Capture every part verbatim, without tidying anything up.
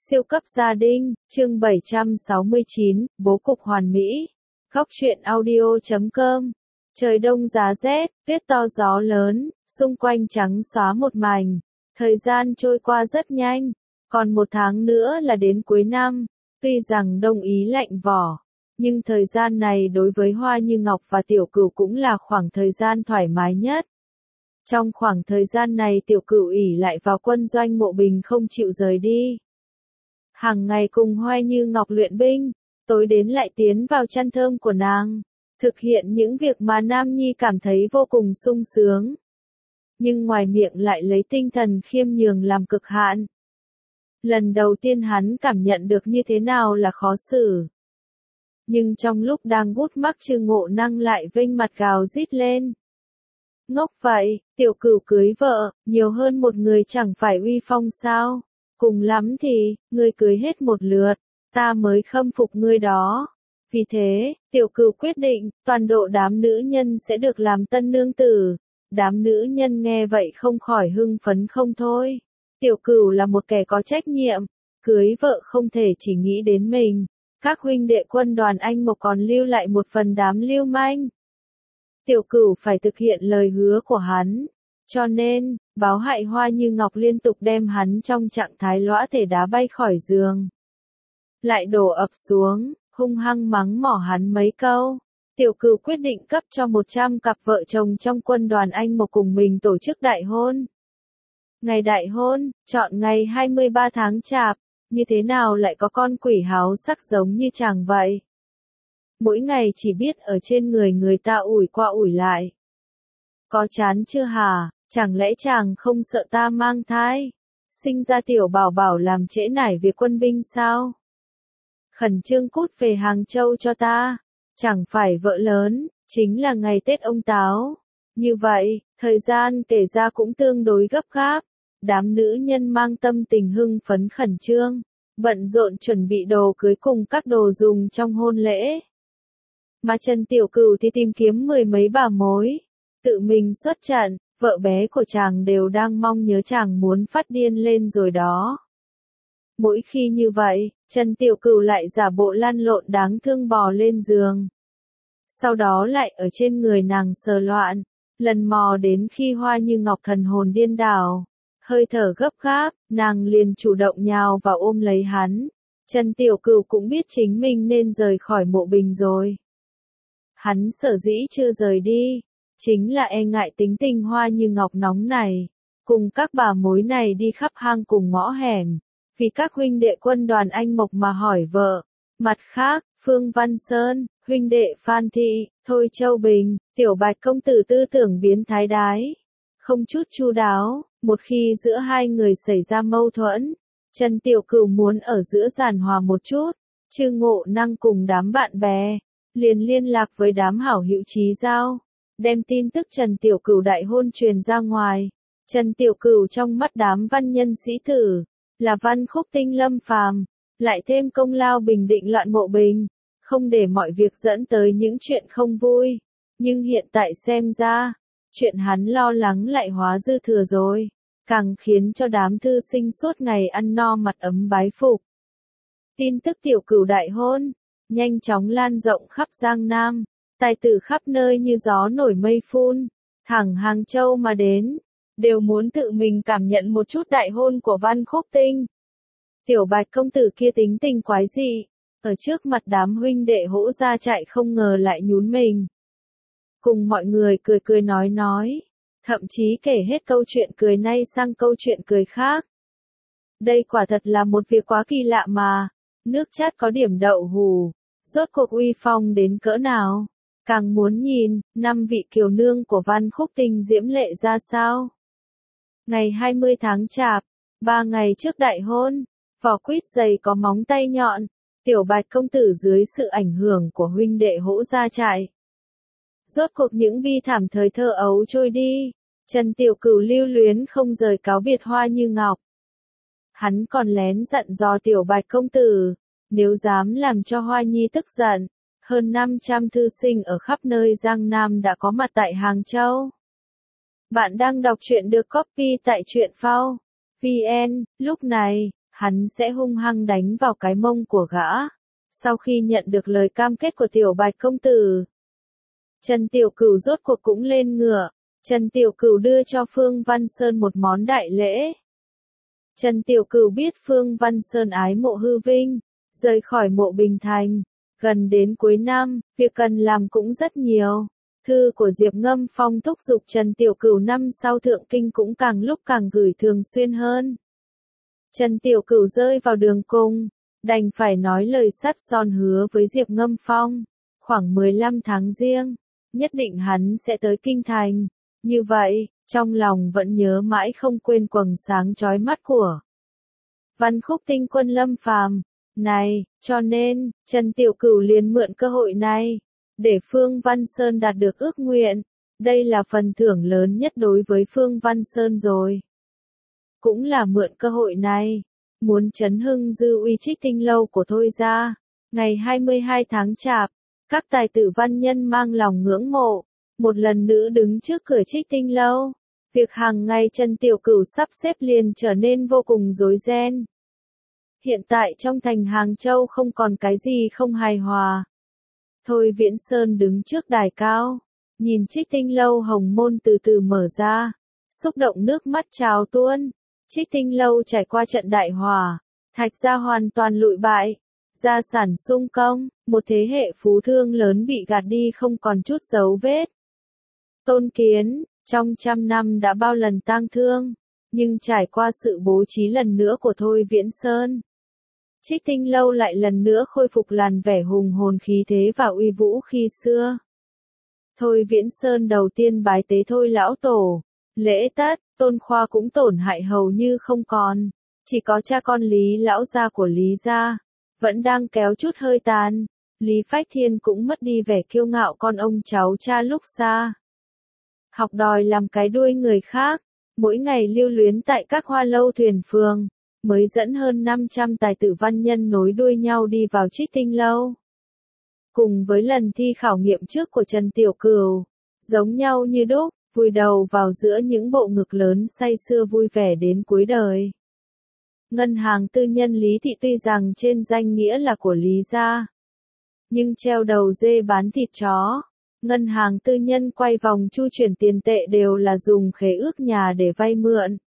Siêu cấp gia đình, chương bảy trăm sáu mươi chín, bố cục hoàn mỹ. Góc truyện audio chấm com. Trời đông giá rét, tuyết to gió lớn, xung quanh trắng xóa một mảnh. Thời gian trôi qua rất nhanh, còn một tháng nữa là đến cuối năm. Tuy rằng đông ý lạnh vỏ, nhưng thời gian này đối với Hoa Như Ngọc và Tiểu Cửu cũng là khoảng thời gian thoải mái nhất. Trong khoảng thời gian này Tiểu Cửu ỷ lại vào quân doanh Mộ Bình không chịu rời đi. Hàng ngày cùng Hoa Như Ngọc luyện binh, tối đến lại tiến vào chăn thơm của nàng, thực hiện những việc mà Nam Nhi cảm thấy vô cùng sung sướng. Nhưng ngoài miệng lại lấy tinh thần khiêm nhường làm cực hạn. Lần đầu tiên hắn cảm nhận được như thế nào là khó xử. Nhưng trong lúc đang gút mắc Trư Ngộ Năng lại vênh mặt gào rít lên. Ngốc vậy, Tiểu Cửu cưới vợ, nhiều hơn một người chẳng phải uy phong sao? Cùng lắm thì, ngươi cưới hết một lượt, ta mới khâm phục ngươi đó. Vì thế, Tiểu Cửu quyết định, toàn bộ đám nữ nhân sẽ được làm tân nương tử. Đám nữ nhân nghe vậy không khỏi hưng phấn không thôi. Tiểu Cửu là một kẻ có trách nhiệm, cưới vợ không thể chỉ nghĩ đến mình. Các huynh đệ quân đoàn Anh Mộc còn lưu lại một phần đám lưu manh. Tiểu Cửu phải thực hiện lời hứa của hắn. Cho nên, báo hại Hoa Như Ngọc liên tục đem hắn trong trạng thái lõa thể đá bay khỏi giường. Lại đổ ập xuống, hung hăng mắng mỏ hắn mấy câu. Tiểu Cửu quyết định cấp cho một trăm cặp vợ chồng trong quân đoàn Anh Mộc cùng mình tổ chức đại hôn. Ngày đại hôn, chọn ngày hai mươi ba tháng Chạp, như thế nào lại có con quỷ háo sắc giống như chàng vậy? Mỗi ngày chỉ biết ở trên người người ta ủi qua ủi lại. Có chán chưa hả? Chẳng lẽ chàng không sợ ta mang thai? Sinh ra tiểu bảo bảo làm trễ nải việc quân binh sao? Khẩn trương cút về Hàng Châu cho ta. Chẳng phải vợ lớn, chính là ngày Tết ông Táo. Như vậy, thời gian kể ra cũng tương đối gấp gáp. Đám nữ nhân mang tâm tình hưng phấn khẩn trương, bận rộn chuẩn bị đồ cưới cùng các đồ dùng trong hôn lễ. Mà Trần Tiểu Cửu thì tìm kiếm mười mấy bà mối, tự mình xuất trận. Vợ bé của chàng đều đang mong nhớ chàng muốn phát điên lên rồi đó. Mỗi khi như vậy, Trần Tiểu Cửu lại giả bộ lăn lộn đáng thương bò lên giường. Sau đó lại ở trên người nàng sờ loạn, lần mò đến khi Hoa Như Ngọc thần hồn điên đảo. Hơi thở gấp gáp, nàng liền chủ động nhào vào ôm lấy hắn. Trần Tiểu Cửu cũng biết chính mình nên rời khỏi Mộ Bình rồi. Hắn sở dĩ chưa rời đi, chính là e ngại tính tình Hoa Như Ngọc nóng này, cùng các bà mối này đi khắp hang cùng ngõ hẻm, vì các huynh đệ quân đoàn Anh Mộc mà hỏi vợ. Mặt khác, Phương Văn Sơn, huynh đệ Phan Thị, Thôi Châu Bình, Tiểu Bạch công tử tư tưởng biến thái đái, không chút chu đáo. Một khi giữa hai người xảy ra mâu thuẫn, Trần Tiểu Cửu muốn ở giữa giàn hòa một chút. Trư Ngộ Năng cùng đám bạn bè liền liên lạc với đám hảo hữu chí giao, đem tin tức Trần Tiểu Cửu đại hôn truyền ra ngoài. Trần Tiểu Cửu trong mắt đám văn nhân sĩ tử, là văn khúc tinh lâm phàm, lại thêm công lao bình định loạn Mộ Bình, không để mọi việc dẫn tới những chuyện không vui. Nhưng hiện tại xem ra, chuyện hắn lo lắng lại hóa dư thừa rồi, càng khiến cho đám thư sinh suốt ngày ăn no mặt ấm bái phục. Tin tức Tiểu Cửu đại hôn, nhanh chóng lan rộng khắp Giang Nam. Tài tử khắp nơi như gió nổi mây phun, thẳng Hàng Châu mà đến, đều muốn tự mình cảm nhận một chút đại hôn của Văn Khúc Tinh. Tiểu Bạch công tử kia tính tình quái dị, ở trước mặt đám huynh đệ hỗ ra chạy không ngờ lại nhún mình. Cùng mọi người cười cười nói nói, thậm chí kể hết câu chuyện cười này sang câu chuyện cười khác. Đây quả thật là một việc quá kỳ lạ mà, nước chát có điểm đậu hù, rốt cuộc uy phong đến cỡ nào. Càng muốn nhìn, năm vị kiều nương của Văn Khúc Tinh diễm lệ ra sao. Ngày hai mươi tháng Chạp, ba ngày trước đại hôn, vỏ quýt dày có móng tay nhọn, Tiểu Bạch công tử dưới sự ảnh hưởng của huynh đệ hỗ ra trại. Rốt cuộc những bi thảm thời thơ ấu trôi đi, Trần Tiểu Cửu lưu luyến không rời cáo biệt Hoa Như Ngọc. Hắn còn lén dặn dò Tiểu Bạch công tử, nếu dám làm cho Hoa Nhi tức giận, hơn năm trăm thư sinh ở khắp nơi Giang Nam đã có mặt tại Hàng Châu. Bạn đang đọc truyện được copy tại truyện phao chấm vn, lúc này, hắn sẽ hung hăng đánh vào cái mông của gã. Sau khi nhận được lời cam kết của Tiểu Bạch công tử, Trần Tiểu Cửu rốt cuộc cũng lên ngựa. Trần Tiểu Cửu đưa cho Phương Văn Sơn một món đại lễ. Trần Tiểu Cửu biết Phương Văn Sơn ái mộ hư vinh, rời khỏi Mộ Bình Thành. Gần đến cuối năm, việc cần làm cũng rất nhiều. Thư của Diệp Ngâm Phong thúc giục Trần Tiểu Cửu năm sau thượng kinh cũng càng lúc càng gửi thường xuyên hơn. Trần Tiểu Cửu rơi vào đường cùng, đành phải nói lời sắt son hứa với Diệp Ngâm Phong. Khoảng mười lăm tháng Giêng, nhất định hắn sẽ tới kinh thành. Như vậy, trong lòng vẫn nhớ mãi không quên quầng sáng chói mắt của Văn Khúc tinh quân Lâm Phàm. Này, cho nên, Trần Tiểu Cửu liền mượn cơ hội này, để Phương Văn Sơn đạt được ước nguyện. Đây là phần thưởng lớn nhất đối với Phương Văn Sơn rồi. Cũng là mượn cơ hội này, muốn chấn hưng dư uy Trích Tinh lâu của Thôi gia. Ngày hai mươi hai tháng Chạp, các tài tử văn nhân mang lòng ngưỡng mộ, một lần nữa đứng trước cửa Trích Tinh lâu. Việc hàng ngày Trần Tiểu Cửu sắp xếp liền trở nên vô cùng rối ren. Hiện tại trong thành Hàng Châu không còn cái gì không hài hòa. Thôi Viễn Sơn đứng trước đài cao, nhìn Trích Tinh lâu hồng môn từ từ mở ra, xúc động nước mắt trào tuôn. Trích Tinh lâu trải qua trận đại hỏa, Thạch gia hoàn toàn lụi bại, gia sản sung công, một thế hệ phú thương lớn bị gạt đi không còn chút dấu vết. Tôn Kiến, trong trăm năm đã bao lần tang thương, nhưng trải qua sự bố trí lần nữa của Thôi Viễn Sơn, Trích Tinh lâu lại lần nữa khôi phục làn vẻ hùng hồn khí thế và uy vũ khi xưa. Thôi Viễn Sơn đầu tiên bái tế Thôi lão tổ, lễ tất, Tôn Khoa cũng tổn hại hầu như không còn, chỉ có cha con Lý lão gia của Lý gia vẫn đang kéo chút hơi tàn. Lý Phách Thiên cũng mất đi vẻ kiêu ngạo con ông cháu cha lúc xa. Học đòi làm cái đuôi người khác, mỗi ngày lưu luyến tại các hoa lâu thuyền phường, mới dẫn hơn năm trăm tài tử văn nhân nối đuôi nhau đi vào Trích Tinh lâu. Cùng với lần thi khảo nghiệm trước của Trần Tiểu Cửu, giống nhau như đúc, vùi đầu vào giữa những bộ ngực lớn say sưa vui vẻ đến cuối đời. Ngân hàng tư nhân Lý Thị tuy rằng trên danh nghĩa là của Lý gia, nhưng treo đầu dê bán thịt chó. Ngân hàng tư nhân quay vòng chu chuyển tiền tệ đều là dùng khế ước nhà để vay mượn.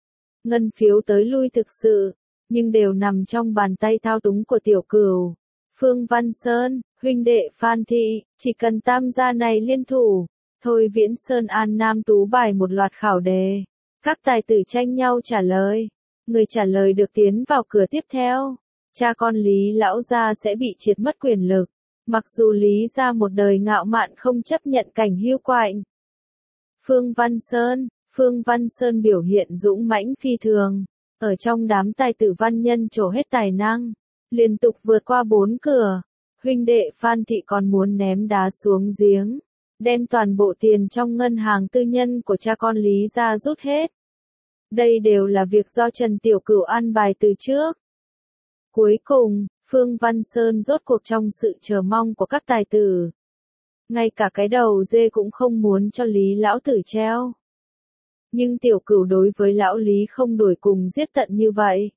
Ngân phiếu tới lui thực sự, nhưng đều nằm trong bàn tay thao túng của Tiểu Cửu, Phương Văn Sơn, huynh đệ Phan Thị. Chỉ cần tam gia này liên thủ, Thôi Viễn Sơn an nam tú bài một loạt khảo đề. Các tài tử tranh nhau trả lời. Người trả lời được tiến vào cửa tiếp theo. Cha con Lý lão gia sẽ bị triệt mất quyền lực. Mặc dù Lý gia một đời ngạo mạn không chấp nhận cảnh hưu quạnh. Phương Văn Sơn, Phương Văn Sơn biểu hiện dũng mãnh phi thường, ở trong đám tài tử văn nhân trổ hết tài năng, liên tục vượt qua bốn cửa. Huynh đệ Phan Thị còn muốn ném đá xuống giếng, đem toàn bộ tiền trong ngân hàng tư nhân của cha con Lý gia rút hết. Đây đều là việc do Trần Tiểu Cửu an bài từ trước. Cuối cùng, Phương Văn Sơn rốt cuộc trong sự chờ mong của các tài tử. Ngay cả cái đầu dê cũng không muốn cho Lý lão tử treo. Nhưng Tiểu Cửu đối với lão Lý không đuổi cùng giết tận như vậy.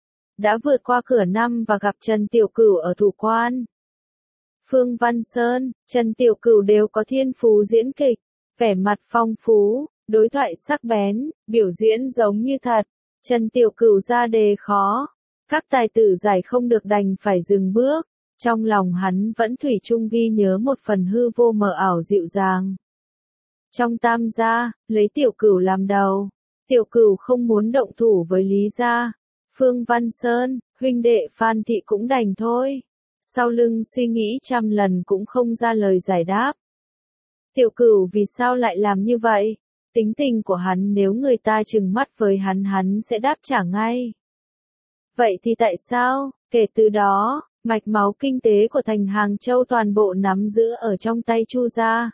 Đã vượt qua cửa năm và gặp Trần Tiểu Cửu ở thủ quan. Phương Văn Sơn, Trần Tiểu Cửu đều có thiên phú diễn kịch, vẻ mặt phong phú, đối thoại sắc bén, biểu diễn giống như thật. Trần Tiểu Cửu ra đề khó, các tài tử giải không được đành phải dừng bước. Trong lòng hắn vẫn thủy chung ghi nhớ một phần hư vô mờ ảo dịu dàng. Trong tam gia, lấy Tiểu Cửu làm đầu, Tiểu Cửu không muốn động thủ với Lý gia. Phương Văn Sơn, huynh đệ Phan Thị cũng đành thôi. Sau lưng suy nghĩ trăm lần cũng không ra lời giải đáp. Tiểu Cửu vì sao lại làm như vậy? Tính tình của hắn nếu người ta trừng mắt với hắn hắn sẽ đáp trả ngay. Vậy thì tại sao? Kể từ đó, mạch máu kinh tế của thành Hàng Châu toàn bộ nắm giữ ở trong tay Chu gia.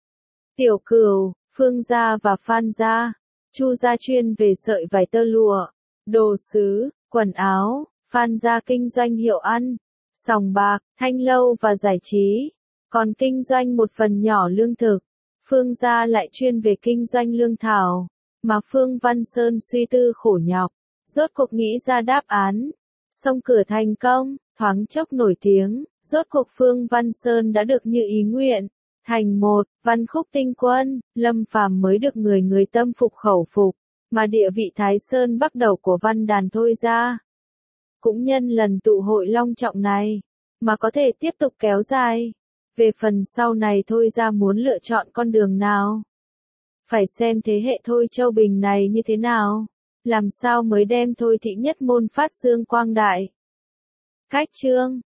Tiểu Cửu, Phương gia và Phan gia. Chu gia chuyên về sợi vải tơ lụa, đồ sứ, quần áo. Phan gia kinh doanh hiệu ăn, sòng bạc, thanh lâu và giải trí, còn kinh doanh một phần nhỏ lương thực. Phương gia lại chuyên về kinh doanh lương thảo, mà Phương Văn Sơn suy tư khổ nhọc, rốt cuộc nghĩ ra đáp án. Xông cửa thành công, thoáng chốc nổi tiếng, rốt cuộc Phương Văn Sơn đã được như ý nguyện. Thành một, Văn Khúc tinh quân, Lâm Phàm mới được người người tâm phục khẩu phục, mà địa vị Thái Sơn bắt đầu của văn đàn Thôi Ra. Cũng nhân lần tụ hội long trọng này, mà có thể tiếp tục kéo dài. Về phần sau này Thôi Ra muốn lựa chọn con đường nào? Phải xem thế hệ Thôi Châu Bình này như thế nào, làm sao mới đem Thôi Thị nhất môn phát dương quang đại. Cách chương